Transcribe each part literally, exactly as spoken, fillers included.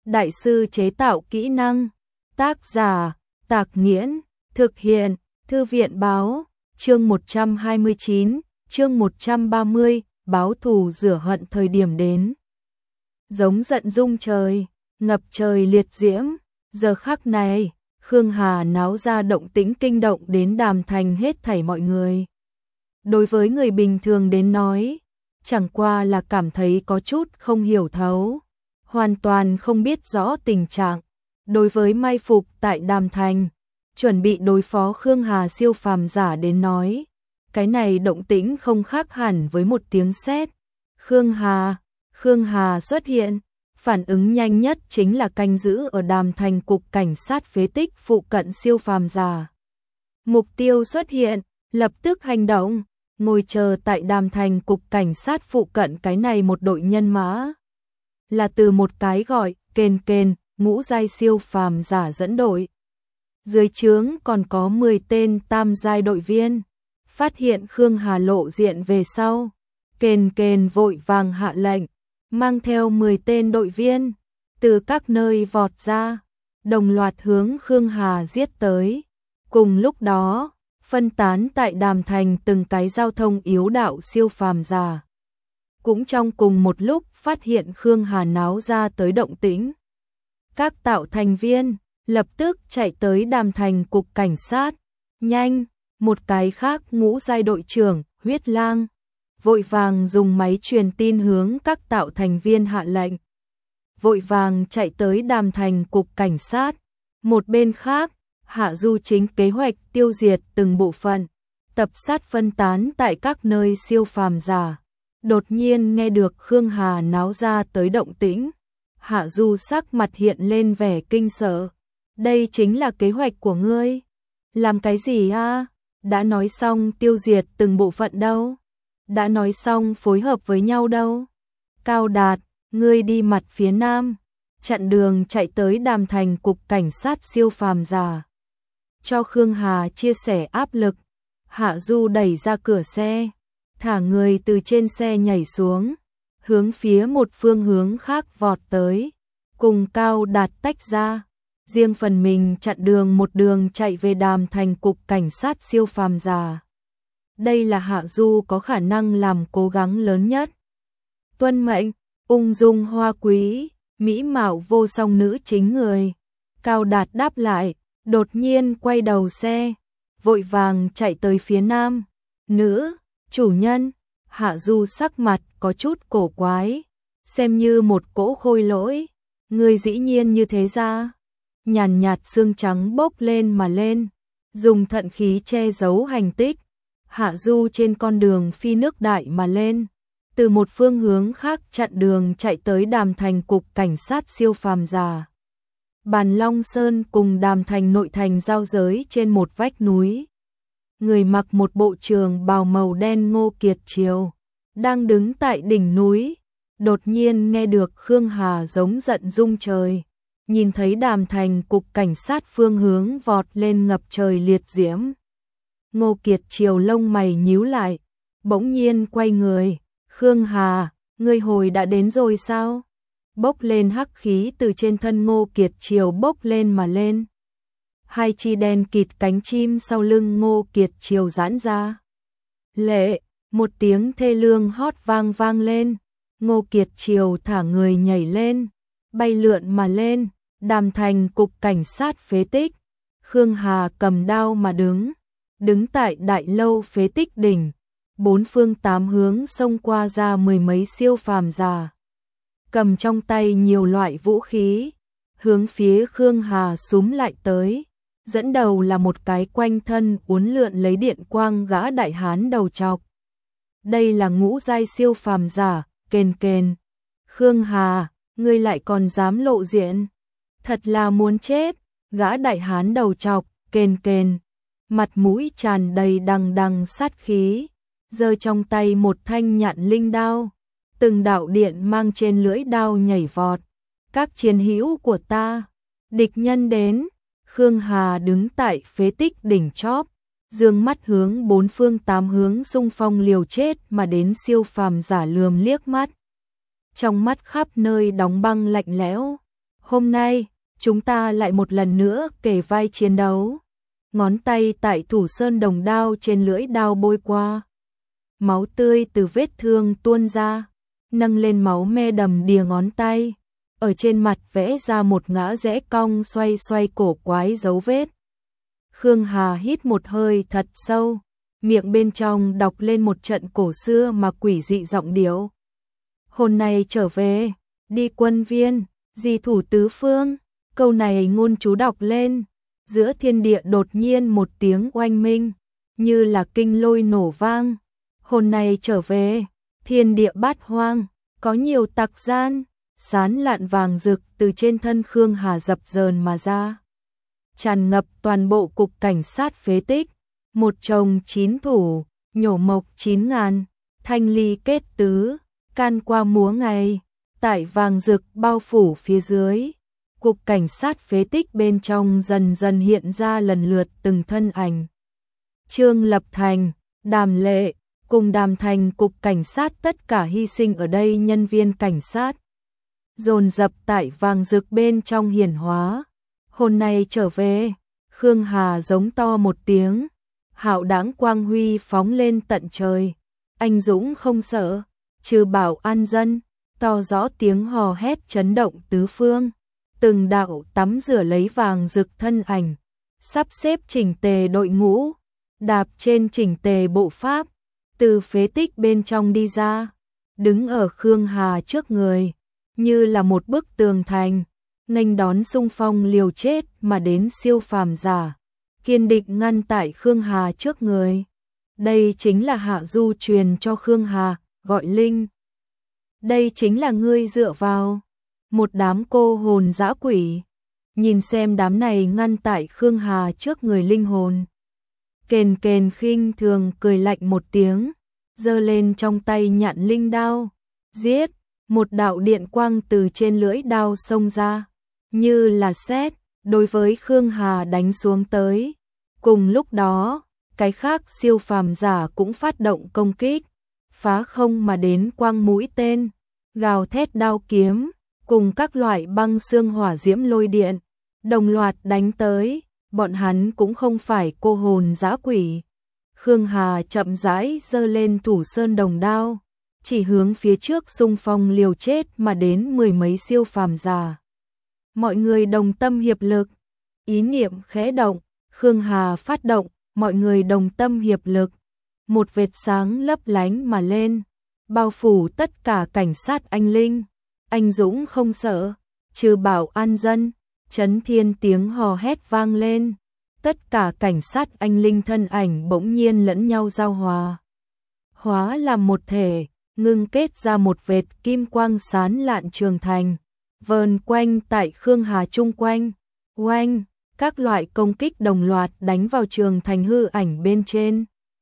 đại sư chế tạo kỹ năng. Tác giả, Tạc Nghiễn, thực hiện, Thư viện báo, chương một trăm hai mươi chín, chương một trăm ba mươi, báo thù rửa hận thời điểm đến. Giống giận rung trời, ngập trời liệt diễm, giờ khắc này, Khương Hà náo ra động tĩnh kinh động đến Đàm Thành hết thảy mọi người. Đối với người bình thường đến nói, chẳng qua là cảm thấy có chút không hiểu thấu, hoàn toàn không biết rõ tình trạng. Đối với mai phục tại Đàm Thành, chuẩn bị đối phó Khương Hà siêu phàm giả đến nói, cái này động tĩnh không khác hẳn với một tiếng sét. Khương Hà, Khương Hà xuất hiện, phản ứng nhanh nhất chính là canh giữ ở Đàm Thành cục cảnh sát phế tích phụ cận siêu phàm giả. Mục tiêu xuất hiện, lập tức hành động, ngồi chờ tại Đàm Thành cục cảnh sát phụ cận cái này một đội nhân mã. Là từ một cái gọi, kền kền, ngũ giai siêu phàm giả dẫn đội. Dưới trướng còn có mười tên tam giai đội viên. Phát hiện Khương Hà lộ diện về sau, kền kền vội vàng hạ lệnh, mang theo mười tên đội viên, từ các nơi vọt ra, đồng loạt hướng Khương Hà giết tới. Cùng lúc đó, phân tán tại Đàm Thành từng cái giao thông yếu đạo siêu phàm giả. Cũng trong cùng một lúc phát hiện Khương Hà náo ra tới động tĩnh. Các tạo thành viên lập tức chạy tới Đàm Thành cục cảnh sát. Nhanh, một cái khác ngũ giai đội trưởng, Huyết Lang, vội vàng dùng máy truyền tin hướng các tạo thành viên hạ lệnh. Vội vàng chạy tới Đàm Thành cục cảnh sát. Một bên khác, Hạ Du chính kế hoạch tiêu diệt từng bộ phận, tập sát phân tán tại các nơi siêu phàm giả. Đột nhiên nghe được Khương Hà náo ra tới động tĩnh, Hạ Du sắc mặt hiện lên vẻ kinh sợ. Đây chính là kế hoạch của ngươi? Làm cái gì a? Đã nói xong tiêu diệt từng bộ phận đâu? Đã nói xong phối hợp với nhau đâu? Cao Đạt, ngươi đi mặt phía nam, chặn đường chạy tới Đàm Thành cục cảnh sát siêu phàm giả. Cho Khương Hà chia sẻ áp lực. Hạ Du đẩy ra cửa xe, thả người từ trên xe nhảy xuống, hướng phía một phương hướng khác vọt tới, cùng Cao Đạt tách ra, riêng phần mình chặn đường một đường chạy về Đàm Thành cục cảnh sát siêu phàm giả. Đây là Hạ Du có khả năng làm cố gắng lớn nhất. Tuân mệnh, ung dung hoa quý, mỹ mạo vô song nữ chính người. Cao Đạt đáp lại, đột nhiên quay đầu xe, vội vàng chạy tới phía nam. Nữ, chủ nhân. Hạ Du sắc mặt có chút cổ quái, xem như một cỗ khôi lỗi. Người dĩ nhiên như thế ra. Nhàn nhạt xương trắng bốc lên mà lên, dùng thận khí che giấu hành tích. Hạ Du trên con đường phi nước đại mà lên, từ một phương hướng khác chặn đường chạy tới Đàm Thành cục cảnh sát siêu phàm giả. Bàn Long Sơn cùng Đàm Thành nội thành giao giới trên một vách núi. Người mặc một bộ trường bào màu đen Ngô Kiệt Triều đang đứng tại đỉnh núi, đột nhiên nghe được Khương Hà giống giận rung trời, nhìn thấy Đàm Thành cục cảnh sát phương hướng vọt lên ngập trời liệt diễm. Ngô Kiệt Triều lông mày nhíu lại, bỗng nhiên quay người. Khương Hà, ngươi hồi đã đến rồi sao? Bốc lên hắc khí từ trên thân Ngô Kiệt Triều bốc lên mà lên. Hai chi đen kịt cánh chim sau lưng Ngô Kiệt Triều giãn ra. Lệ, một tiếng thê lương hót vang vang lên. Ngô Kiệt Triều thả người nhảy lên, bay lượn mà lên. Đàm Thành cục cảnh sát phế tích. Khương Hà cầm đao mà đứng, đứng tại đại lâu phế tích đỉnh. Bốn phương tám hướng xông qua ra mười mấy siêu phàm giả, cầm trong tay nhiều loại vũ khí, hướng phía Khương Hà súm lại tới. Dẫn đầu là một cái quanh thân uốn lượn lấy điện quang gã đại hán đầu trọc. Đây là ngũ giai siêu phàm giả, kền kền. Khương Hà, ngươi lại còn dám lộ diện? Thật là muốn chết. Gã đại hán đầu trọc, kền kền, mặt mũi tràn đầy đằng đằng sát khí, giơ trong tay một thanh nhạn linh đao, từng đạo điện mang trên lưỡi đao nhảy vọt. Các chiến hữu của ta, địch nhân đến. Khương Hà đứng tại phế tích đỉnh chóp, dương mắt hướng bốn phương tám hướng xung phong liều chết mà đến siêu phàm giả lườm liếc mắt. Trong mắt khắp nơi đóng băng lạnh lẽo, Hôm nay, chúng ta lại một lần nữa kề vai chiến đấu. Ngón tay tại thủ sơn đồng đao trên lưỡi đao bôi qua. Máu tươi từ vết thương tuôn ra, nâng lên máu me đầm đìa ngón tay. Ở trên mặt vẽ ra một ngã rẽ cong xoay xoay cổ quái dấu vết. Khương Hà hít một hơi thật sâu, miệng bên trong đọc lên một trận cổ xưa mà quỷ dị giọng điệu. Hôm nay trở về, đi quân viên, di thủ tứ phương, câu này ngôn chú đọc lên, giữa thiên địa đột nhiên một tiếng oanh minh, như là kinh lôi nổ vang. Hôm nay trở về, thiên địa bát hoang, có nhiều tặc gian, sán lạn vàng rực từ trên thân Khương Hà dập dờn mà ra. Tràn ngập toàn bộ cục cảnh sát phế tích, một chồng chín thủ, nhổ mộc chín ngàn, thanh ly kết tứ, can qua múa ngày, tại vàng rực bao phủ phía dưới. Cục cảnh sát phế tích bên trong dần dần hiện ra lần lượt từng thân ảnh. Trương Lập Thành, Đàm Lệ, cùng Đàm Thành cục cảnh sát tất cả hy sinh ở đây nhân viên cảnh sát. Dồn dập tại vàng rực bên trong hiển hóa. Hôm nay trở về, Khương Hà giống to một tiếng, hạo đãng quang huy phóng lên tận trời. Anh dũng không sợ, trừ bảo an dân, to rõ tiếng hò hét chấn động tứ phương. Từng đạo tắm rửa lấy vàng rực thân ảnh, sắp xếp chỉnh tề đội ngũ, đạp trên chỉnh tề bộ pháp, từ phế tích bên trong đi ra, đứng ở Khương Hà trước người, như là một bức tường thành, nghênh đón xung phong liều chết mà đến siêu phàm giả, kiên định ngăn tại Khương Hà trước người. Đây chính là Hạ Du truyền cho Khương Hà, gọi Linh. Đây chính là ngươi dựa vào. Một đám cô hồn dã quỷ, nhìn xem đám này ngăn tại Khương Hà trước người linh hồn. Kền kền khinh thường cười lạnh một tiếng, giơ lên trong tay nhạn linh đao, giết, một đạo điện quang từ trên lưỡi đao xông ra, như là sét, đối với Khương Hà đánh xuống tới. Cùng lúc đó, cái khác siêu phàm giả cũng phát động công kích, phá không mà đến quang mũi tên, gào thét đao kiếm, cùng các loại băng xương hỏa diễm lôi điện, đồng loạt đánh tới. Bọn hắn cũng không phải cô hồn dã quỷ. Khương Hà chậm rãi giơ lên thủ sơn đồng đao, chỉ hướng phía trước xung phong liều chết mà đến mười mấy siêu phàm giả. Mọi người đồng tâm hiệp lực, ý niệm khẽ động, Khương Hà phát động, mọi người đồng tâm hiệp lực. Một vệt sáng lấp lánh mà lên, bao phủ tất cả cảnh sát anh linh. Anh dũng không sợ, trừ bảo an dân, chấn thiên tiếng hò hét vang lên. Tất cả cảnh sát anh linh thân ảnh bỗng nhiên lẫn nhau giao hòa. Hóa làm một thể, ngưng kết ra một vệt kim quang sán lạn trường thành. Vờn quanh tại Khương Hà chung quanh. Oanh, các loại công kích đồng loạt đánh vào trường thành hư ảnh bên trên.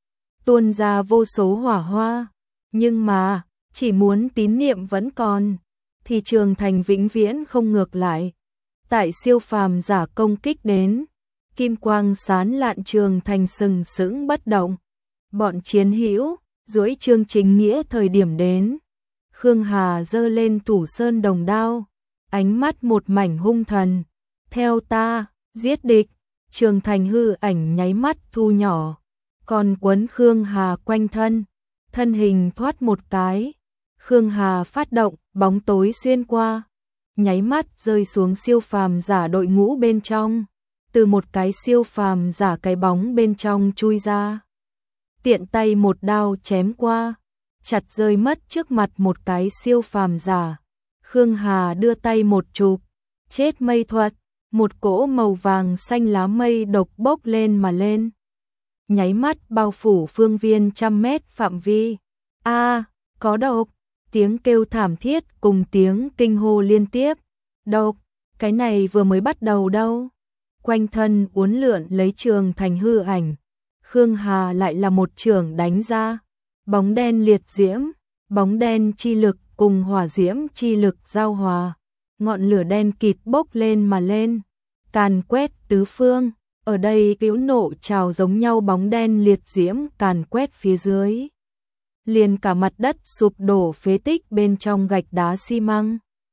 Tuôn ra vô số hỏa hoa. Nhưng mà, chỉ muốn tín niệm vẫn còn, thì trường thành vĩnh viễn không ngược lại. Tại siêu phàm giả công kích đến, kim quang sán lạn trường thành sừng sững bất động. Bọn chiến hữu, duỗi chương chính nghĩa thời điểm đến. Khương Hà giơ lên thủ sơn đồng đao, ánh mắt một mảnh hung thần. Theo ta, giết địch, trường thành hư ảnh nháy mắt thu nhỏ, còn quấn Khương Hà quanh thân, thân hình thoát một cái. Khương Hà phát động, bóng tối xuyên qua, nháy mắt rơi xuống siêu phàm giả đội ngũ bên trong, từ một cái siêu phàm giả cái bóng bên trong chui ra. Tiện tay một đao chém qua, chặt rơi mất trước mặt một cái siêu phàm giả. Khương Hà đưa tay một chụp, chết mây thuật, một cỗ màu vàng xanh lá mây độc bốc lên mà lên. Nháy mắt bao phủ phương viên trăm mét phạm vi. A, có độc, tiếng kêu thảm thiết cùng tiếng kinh hô liên tiếp. Độc, cái này vừa mới bắt đầu đâu. Quanh thân uốn lượn lấy trường thành hư ảnh. Khương Hà lại là một trường đánh ra. Bóng đen liệt diễm, bóng đen chi lực cùng hỏa diễm chi lực giao hòa. Ngọn lửa đen kịt bốc lên mà lên, càn quét tứ phương. Ở đây cứu nộ trào giống nhau bóng đen liệt diễm càn quét phía dưới. Liền cả mặt đất sụp đổ phế tích bên trong gạch đá xi măng.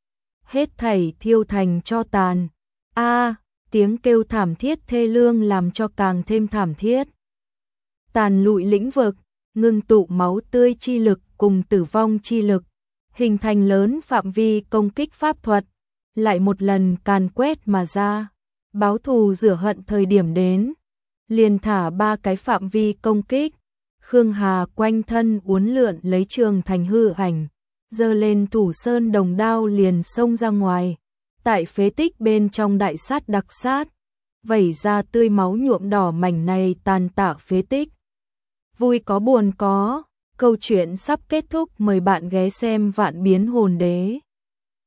hết thảy thiêu thành tro tàn. A, tiếng kêu thảm thiết thê lương làm cho càng thêm thảm thiết. Tàn lụi lĩnh vực, ngưng tụ máu tươi chi lực cùng tử vong chi lực, hình thành lớn phạm vi công kích pháp thuật, lại một lần càn quét mà ra. Báo thù rửa hận thời điểm đến, liền thả ba cái phạm vi công kích. Khương Hà quanh thân uốn lượn lấy trường thành hư ảnh, giơ lên thủ sơn đồng đao liền xông ra ngoài. Tại phế tích bên trong đại sát đặc sát, vẩy ra tươi máu nhuộm đỏ mảnh này tàn tạ phế tích. Vui có buồn có, câu chuyện sắp kết thúc, mời bạn ghé xem Vạn Biến Hồn Đế.